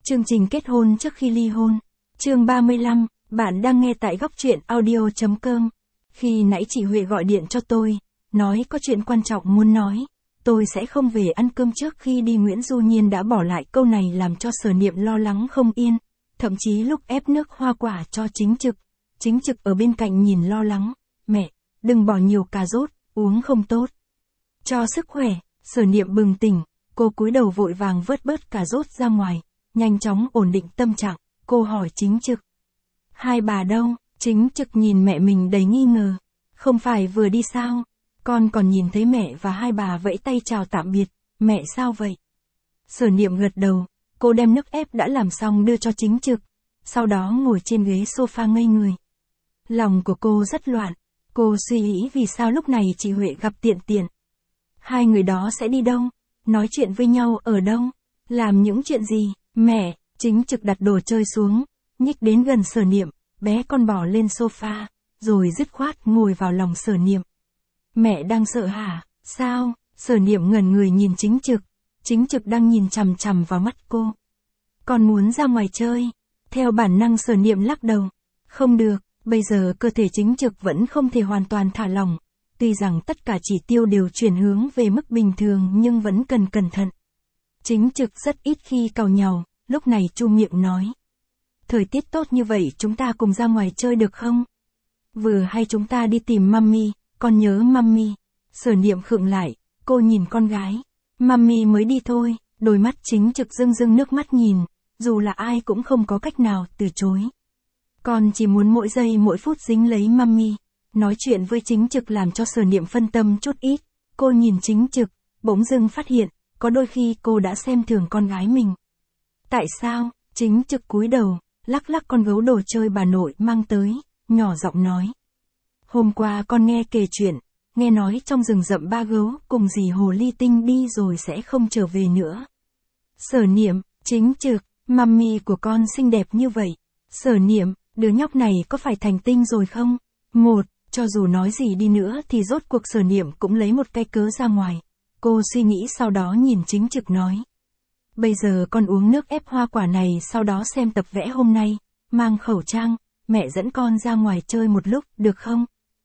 Chương trình kết hôn trước khi ly hôn. Chương 35, bạn đang nghe tại góc truyện audio.com. Khi nãy chị Huệ gọi điện cho tôi, nói có chuyện quan trọng muốn nói, tôi sẽ không về ăn cơm trước khi đi. Nguyễn Du Nhiên đã bỏ lại câu này làm cho Sở Niệm lo lắng không yên, thậm chí lúc ép nước hoa quả cho Chính Trực ở bên cạnh nhìn lo lắng, mẹ, đừng bỏ nhiều cà rốt, uống không tốt cho sức khỏe. Sở Niệm bừng tỉnh, cô cúi đầu vội vàng vớt bớt cà rốt ra ngoài, nhanh chóng ổn định tâm trạng, cô hỏi Chính Trực. Hai bà đâu? Chính Trực nhìn mẹ mình đầy nghi ngờ. Không phải vừa đi sao? Con còn nhìn thấy mẹ và hai bà vẫy tay chào tạm biệt, mẹ sao vậy? Sở Niệm gật đầu, cô đem nước ép đã làm xong đưa cho Chính Trực, sau đó ngồi trên ghế sofa ngây người. Lòng của cô rất loạn, cô suy nghĩ vì sao lúc này chị Huệ gặp tiện. Hai người đó sẽ đi đâu? Nói chuyện với nhau ở đâu? Làm những chuyện gì? Mẹ, Chính Trực đặt đồ chơi xuống, nhích đến gần Sở Niệm, bé con bò lên sofa, rồi dứt khoát ngồi vào lòng Sở Niệm. Mẹ đang sợ hả? Sao? Sở Niệm ngẩn người nhìn Chính Trực đang nhìn chằm chằm vào mắt cô. Con muốn ra ngoài chơi. Theo bản năng Sở Niệm lắc đầu. Không được, bây giờ cơ thể Chính Trực vẫn không thể hoàn toàn thả lỏng. Tuy rằng tất cả chỉ tiêu đều chuyển hướng về mức bình thường nhưng vẫn cần cẩn thận. Chính Trực rất ít khi càu nhàu, lúc này chu miệng nói. Thời tiết tốt như vậy chúng ta cùng ra ngoài chơi được không? Vừa hay chúng ta đi tìm mummy, con nhớ mummy. Sở Niệm khựng lại, cô nhìn con gái. Mummy mới đi thôi, đôi mắt Chính Trực rưng nước mắt nhìn, dù là ai cũng không có cách nào từ chối. Con chỉ muốn mỗi giây mỗi phút dính lấy mummy. Nói chuyện với Chính Trực làm cho Sở Niệm phân tâm chút ít, cô nhìn Chính Trực, bỗng dưng phát hiện, có đôi khi cô đã xem thường con gái mình. Tại sao? Chính Trực cúi đầu, lắc con gấu đồ chơi bà nội mang tới, nhỏ giọng nói. Hôm qua con nghe kể chuyện, nghe nói trong rừng rậm ba gấu cùng dì hồ ly tinh đi rồi sẽ không trở về nữa. Sở Niệm, Chính Trực, mummy của con xinh đẹp như vậy. Sở Niệm, đứa nhóc này có phải thành tinh rồi không? Cho dù nói gì đi nữa thì rốt cuộc Sở Niệm cũng lấy một cái cớ ra ngoài. Cô suy nghĩ sau đó nhìn Chính Trực nói. Bây giờ con uống nước ép hoa quả này sau đó xem tập vẽ hôm nay, mang khẩu trang, mẹ dẫn con ra ngoài chơi một lúc, được không?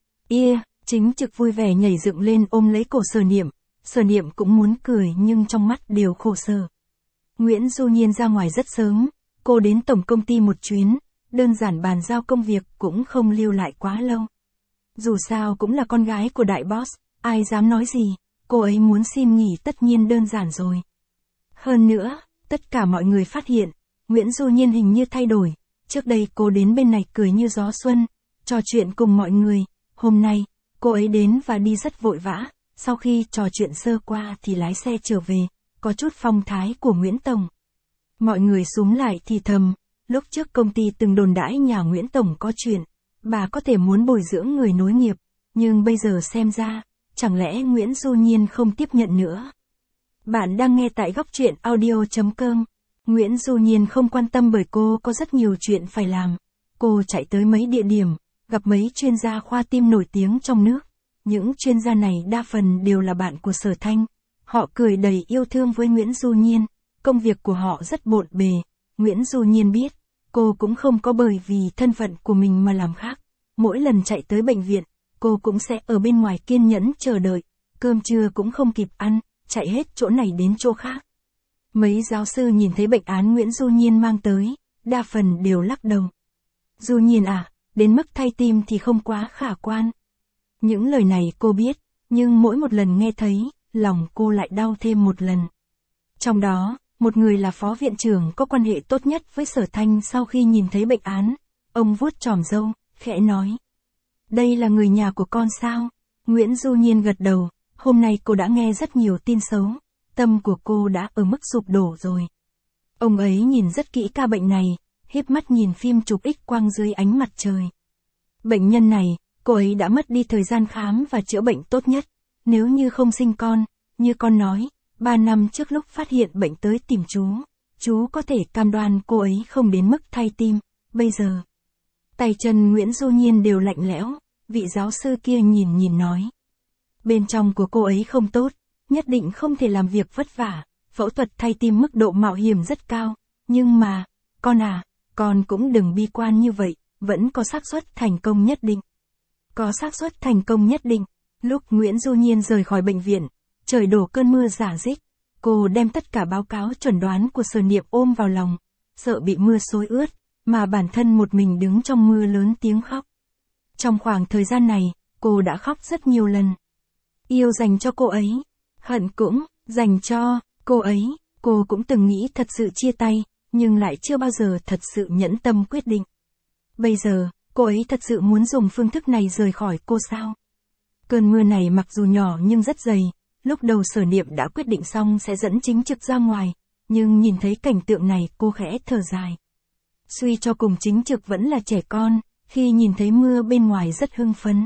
Chính Trực vui vẻ nhảy dựng lên ôm lấy cổ Sở Niệm cũng muốn cười nhưng trong mắt đều khổ sở. Nguyễn Du Nhiên ra ngoài rất sớm, cô đến tổng công ty một chuyến, đơn giản bàn giao công việc cũng không lưu lại quá lâu. Dù sao cũng là con gái của đại boss, ai dám nói gì, cô ấy muốn xin nghỉ tất nhiên đơn giản rồi. Hơn nữa, tất cả mọi người phát hiện, Nguyễn Du Nhiên hình như thay đổi, trước đây cô đến bên này cười như gió xuân, trò chuyện cùng mọi người, hôm nay, cô ấy đến và đi rất vội vã, sau khi trò chuyện sơ qua thì lái xe trở về, có chút phong thái của Nguyễn Tổng. Mọi người xúm lại thì thầm, lúc trước công ty từng đồn đãi nhà Nguyễn Tổng có chuyện, bà có thể muốn bồi dưỡng người nối nghiệp, nhưng bây giờ xem ra, chẳng lẽ Nguyễn Du Nhiên không tiếp nhận nữa. Bạn đang nghe tại góc truyện audio.com. Nguyễn Du Nhiên không quan tâm bởi cô có rất nhiều chuyện phải làm. Cô chạy tới mấy địa điểm, gặp mấy chuyên gia khoa tim nổi tiếng trong nước. Những chuyên gia này đa phần đều là bạn của Sở Thanh. Họ cười đầy yêu thương với Nguyễn Du Nhiên. Công việc của họ rất bộn bề. Nguyễn Du Nhiên biết, cô cũng không có bởi vì thân phận của mình mà làm khác. Mỗi lần chạy tới bệnh viện, cô cũng sẽ ở bên ngoài kiên nhẫn chờ đợi. Cơm trưa cũng không kịp ăn, chạy hết chỗ này đến chỗ khác. Mấy giáo sư nhìn thấy bệnh án Nguyễn Du Nhiên mang tới, đa phần đều lắc đầu. Du Nhiên à, đến mức thay tim thì không quá khả quan. Những lời này cô biết, nhưng mỗi một lần nghe thấy, lòng cô lại đau thêm một lần. Trong đó, một người là phó viện trưởng có quan hệ tốt nhất với Sở Thanh sau khi nhìn thấy bệnh án. Ông vuốt chòm râu, khẽ nói. Đây là người nhà của con sao? Nguyễn Du Nhiên gật đầu, hôm nay cô đã nghe rất nhiều tin xấu. Tâm của cô đã ở mức sụp đổ rồi. Ông ấy nhìn rất kỹ ca bệnh này, híp mắt nhìn phim chụp X-quang dưới ánh mặt trời. Bệnh nhân này, cô ấy đã mất đi thời gian khám và chữa bệnh tốt nhất. Nếu như không sinh con, như con nói, 3 năm trước lúc phát hiện bệnh tới tìm chú có thể cam đoan cô ấy không đến mức thay tim. Bây giờ, tay chân Nguyễn Du Nhiên đều lạnh lẽo, vị giáo sư kia nhìn nói. Bên trong của cô ấy không tốt, nhất định không thể làm việc vất vả, phẫu thuật thay tim mức độ mạo hiểm rất cao, Nhưng mà, con à, con cũng đừng bi quan như vậy, vẫn có xác suất thành công nhất định. Có xác suất thành công nhất định. Lúc Nguyễn Du Nhiên rời khỏi bệnh viện, trời đổ cơn mưa rả rích. Cô đem tất cả báo cáo chuẩn đoán của Sở Niệm ôm vào lòng, sợ bị mưa xối ướt, mà bản thân một mình đứng trong mưa lớn tiếng khóc. Trong khoảng thời gian này, cô đã khóc rất nhiều lần. Yêu dành cho cô ấy, hận cũng dành cho cô ấy, cô cũng từng nghĩ thật sự chia tay, nhưng lại chưa bao giờ thật sự nhẫn tâm quyết định. Bây giờ, cô ấy thật sự muốn dùng phương thức này rời khỏi cô sao? Cơn mưa này mặc dù nhỏ nhưng rất dày, lúc đầu Sở Niệm đã quyết định xong sẽ dẫn Chính Trực ra ngoài, nhưng nhìn thấy cảnh tượng này cô khẽ thở dài. Suy cho cùng Chính Trực vẫn là trẻ con, khi nhìn thấy mưa bên ngoài rất hưng phấn.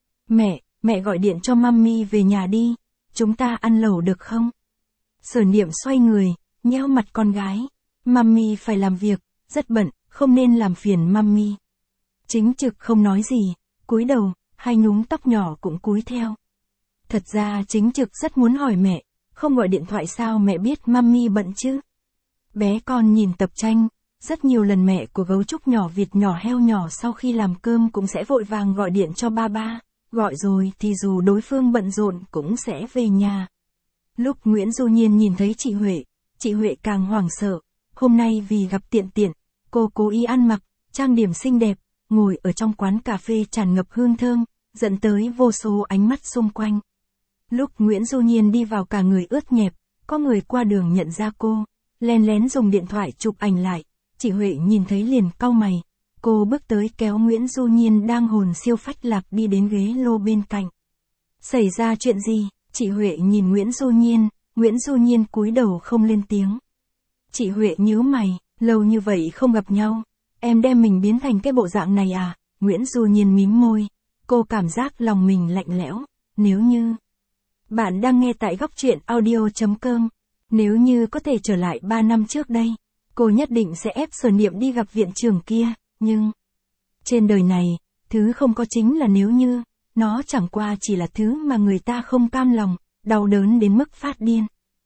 Mẹ gọi điện cho mummy về nhà đi, chúng ta ăn lẩu được không? Sở Niệm xoay người, nheo mặt con gái. Mummy phải làm việc, rất bận, không nên làm phiền mummy. Chính Trực không nói gì, cúi đầu, hai nhúm tóc nhỏ cũng cúi theo. Thật ra Chính Trực rất muốn hỏi mẹ, không gọi điện thoại sao mẹ biết mummy bận chứ? Bé con nhìn tập tranh, rất nhiều lần mẹ của gấu trúc nhỏ vịt nhỏ heo nhỏ sau khi làm cơm cũng sẽ vội vàng gọi điện cho ba, gọi rồi thì dù đối phương bận rộn cũng sẽ về nhà. Lúc Nguyễn Du Nhiên nhìn thấy chị Huệ càng hoảng sợ, hôm nay vì gặp Tiện, cô cố ý ăn mặc, trang điểm xinh đẹp, ngồi ở trong quán cà phê tràn ngập hương thơm, dẫn tới vô số ánh mắt xung quanh. Lúc Nguyễn Du Nhiên đi vào cả người ướt nhẹp, có người qua đường nhận ra cô, lén lén dùng điện thoại chụp ảnh lại, chị Huệ nhìn thấy liền cau mày, cô bước tới kéo Nguyễn Du Nhiên đang hồn siêu phách lạc đi đến ghế lô bên cạnh. Xảy ra chuyện gì? Chị Huệ nhìn Nguyễn Du Nhiên cúi đầu không lên tiếng. Chị Huệ nhíu mày, lâu như vậy không gặp nhau, em đem mình biến thành cái bộ dạng này à? Nguyễn Du Nhiên mím môi, cô cảm giác lòng mình lạnh lẽo, nếu như... Bạn đang nghe tại góc truyện audio.com. Nếu như có thể trở lại 3 năm trước đây, cô nhất định sẽ ép Sở Niệm đi gặp viện trưởng kia, nhưng... Trên đời này, thứ không có chính là nếu như, nó chẳng qua chỉ là thứ mà người ta không cam lòng, đau đớn đến mức phát điên.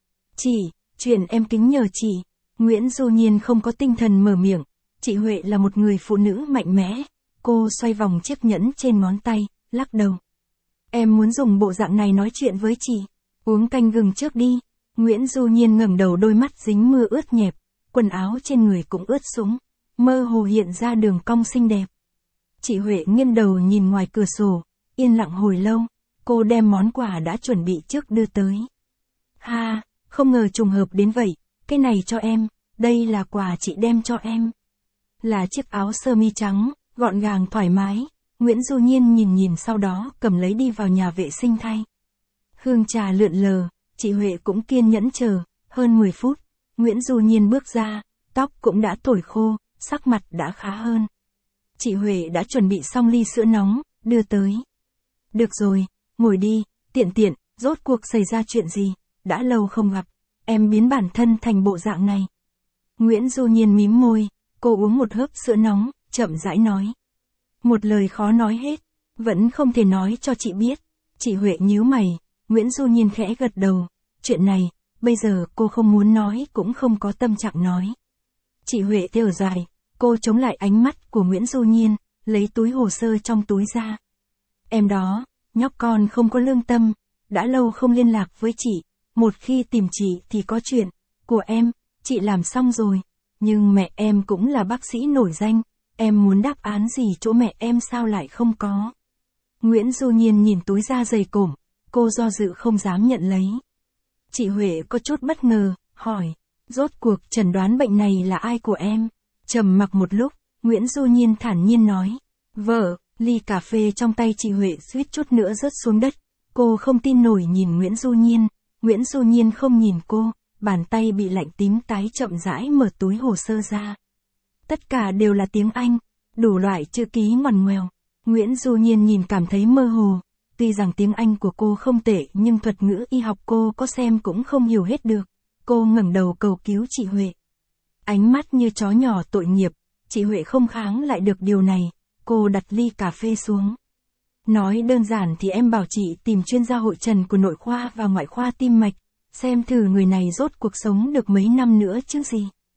Chuyện em kính nhờ chị. Nguyễn Du Nhiên không có tinh thần mở miệng, chị Huệ là một người phụ nữ mạnh mẽ, cô xoay vòng chiếc nhẫn trên ngón tay, lắc đầu. Em muốn dùng bộ dạng này nói chuyện với chị, uống canh gừng trước đi. Nguyễn Du Nhiên ngẩng đầu, đôi mắt dính mưa ướt nhẹp, quần áo trên người cũng ướt sũng, mơ hồ hiện ra đường cong xinh đẹp. Chị Huệ nghiêng đầu nhìn ngoài cửa sổ, yên lặng hồi lâu, cô đem món quà đã chuẩn bị trước đưa tới. Ha, không ngờ trùng hợp đến vậy, cái này cho em, đây là quà chị đem cho em. Là chiếc áo sơ mi trắng, gọn gàng thoải mái, Nguyễn Du Nhiên nhìn sau đó cầm lấy đi vào nhà vệ sinh thay. Hương trà lượn lờ, chị Huệ cũng kiên nhẫn chờ, hơn 10 phút, Nguyễn Du Nhiên bước ra, tóc cũng đã thổi khô, sắc mặt đã khá hơn. Chị Huệ đã chuẩn bị xong ly sữa nóng, đưa tới. Được rồi, ngồi đi, Tiện, rốt cuộc xảy ra chuyện gì, đã lâu không gặp, em biến bản thân thành bộ dạng này. Nguyễn Du Nhiên mím môi, cô uống một hớp sữa nóng, chậm rãi nói. Một lời khó nói hết, vẫn không thể nói cho chị biết. Chị Huệ nhíu mày, Nguyễn Du Nhiên khẽ gật đầu, chuyện này, bây giờ cô không muốn nói cũng không có tâm trạng nói. Chị Huệ thở dài, cô chống lại ánh mắt của Nguyễn Du Nhiên, lấy túi hồ sơ trong túi ra. Em đó, nhóc con không có lương tâm, đã lâu không liên lạc với chị, một khi tìm chị thì có chuyện của em, chị làm xong rồi, nhưng mẹ em cũng là bác sĩ nổi danh, em muốn đáp án gì chỗ mẹ em sao lại không có. Nguyễn Du Nhiên nhìn túi da dày cộm, cô do dự không dám nhận lấy. Chị Huệ có chút bất ngờ, hỏi, rốt cuộc chẩn đoán bệnh này là ai của em? Trầm mặc một lúc, Nguyễn Du Nhiên thản nhiên nói, vợ. Ly cà phê trong tay chị Huệ suýt chút nữa rớt xuống đất, cô không tin nổi nhìn Nguyễn Du Nhiên không nhìn cô, bàn tay bị lạnh tím tái chậm rãi mở túi hồ sơ ra. Tất cả đều là tiếng Anh, đủ loại chữ ký ngoằn ngoèo. Nguyễn Du Nhiên nhìn cảm thấy mơ hồ, tuy rằng tiếng Anh của cô không tệ nhưng thuật ngữ y học cô có xem cũng không hiểu hết được. Cô ngẩng đầu cầu cứu chị Huệ. Ánh mắt như chó nhỏ tội nghiệp, chị Huệ không kháng lại được điều này. Cô đặt ly cà phê xuống. Nói đơn giản thì em bảo chị tìm chuyên gia hội trần của nội khoa và ngoại khoa tim mạch, xem thử người này rốt cuộc sống được mấy năm nữa chứ gì.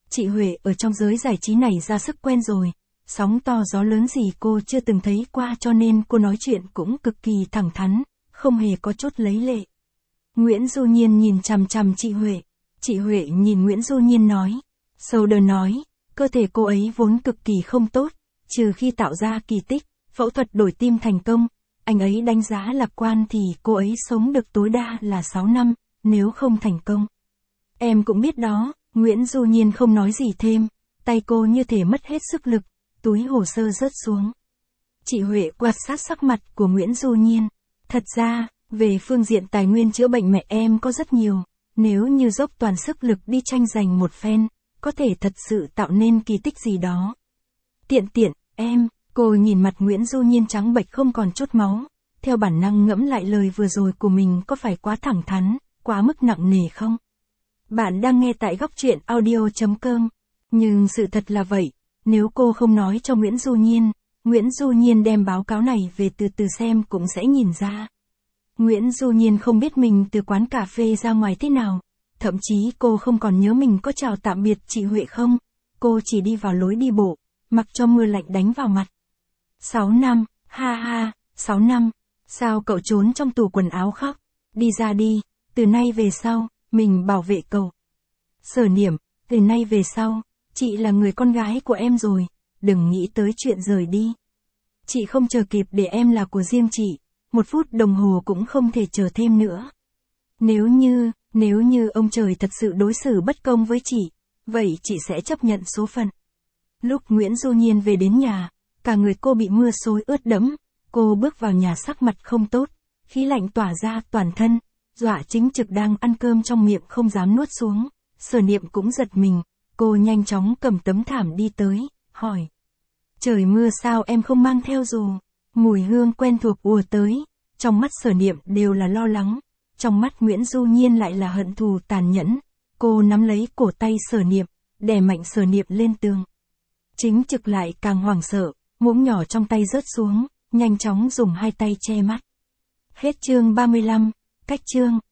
Chị Huệ ở trong giới giải trí này ra sức quen rồi, sóng to gió lớn gì cô chưa từng thấy qua cho nên cô nói chuyện cũng cực kỳ thẳng thắn, không hề có chút lấy lệ. Nguyễn Du Nhiên nhìn chằm chằm chị Huệ. Chị Huệ nhìn Nguyễn Du Nhiên nói. Soder nói, cơ thể cô ấy vốn cực kỳ không tốt, trừ khi tạo ra kỳ tích, phẫu thuật đổi tim thành công, anh ấy đánh giá lạc quan thì cô ấy sống được tối đa là 6 năm, nếu không thành công. Em cũng biết đó, Nguyễn Du Nhiên không nói gì thêm, tay cô như thể mất hết sức lực, túi hồ sơ rớt xuống. Chị Huệ quan sát sắc mặt của Nguyễn Du Nhiên. Thật ra, về phương diện tài nguyên chữa bệnh mẹ em có rất nhiều, nếu như dốc toàn sức lực đi tranh giành một phen, có thể thật sự tạo nên kỳ tích gì đó. Tiện, em, cô nhìn mặt Nguyễn Du Nhiên trắng bệch không còn chút máu, theo bản năng ngẫm lại lời vừa rồi của mình có phải quá thẳng thắn, quá mức nặng nề không? Bạn đang nghe tại góc truyện audio.com, nhưng sự thật là vậy, nếu cô không nói cho Nguyễn Du Nhiên đem báo cáo này về từ từ xem cũng sẽ nhìn ra. Nguyễn Du Nhiên không biết mình từ quán cà phê ra ngoài thế nào, thậm chí cô không còn nhớ mình có chào tạm biệt chị Huệ không, cô chỉ đi vào lối đi bộ, mặc cho mưa lạnh đánh vào mặt. 6 năm, ha ha, 6 năm, sao cậu trốn trong tủ quần áo khóc, đi ra đi, từ nay về sau, mình bảo vệ cậu. Sở Niệm, từ nay về sau, chị là người con gái của em rồi, đừng nghĩ tới chuyện rời đi. Chị không chờ kịp để em là của riêng chị, 1 phút đồng hồ cũng không thể chờ thêm nữa. Nếu như ông trời thật sự đối xử bất công với chị, vậy chị sẽ chấp nhận số phận. Lúc Nguyễn Du Nhiên về đến nhà, cả người cô bị mưa xối ướt đẫm, cô bước vào nhà sắc mặt không tốt, khí lạnh tỏa ra toàn thân, dọa Chính Trực đang ăn cơm trong miệng không dám nuốt xuống. Sở Niệm cũng giật mình, cô nhanh chóng cầm tấm thảm đi tới, hỏi. Trời mưa sao em không mang theo dù? Mùi hương quen thuộc ùa tới, trong mắt Sở Niệm đều là lo lắng, trong mắt Nguyễn Du Nhiên lại là hận thù tàn nhẫn. Cô nắm lấy cổ tay Sở Niệm, đè mạnh Sở Niệm lên tường. Chính Trực lại càng hoảng sợ, muỗng nhỏ trong tay rớt xuống, nhanh chóng dùng 2 tay che mắt. Hết chương 35, cách chương.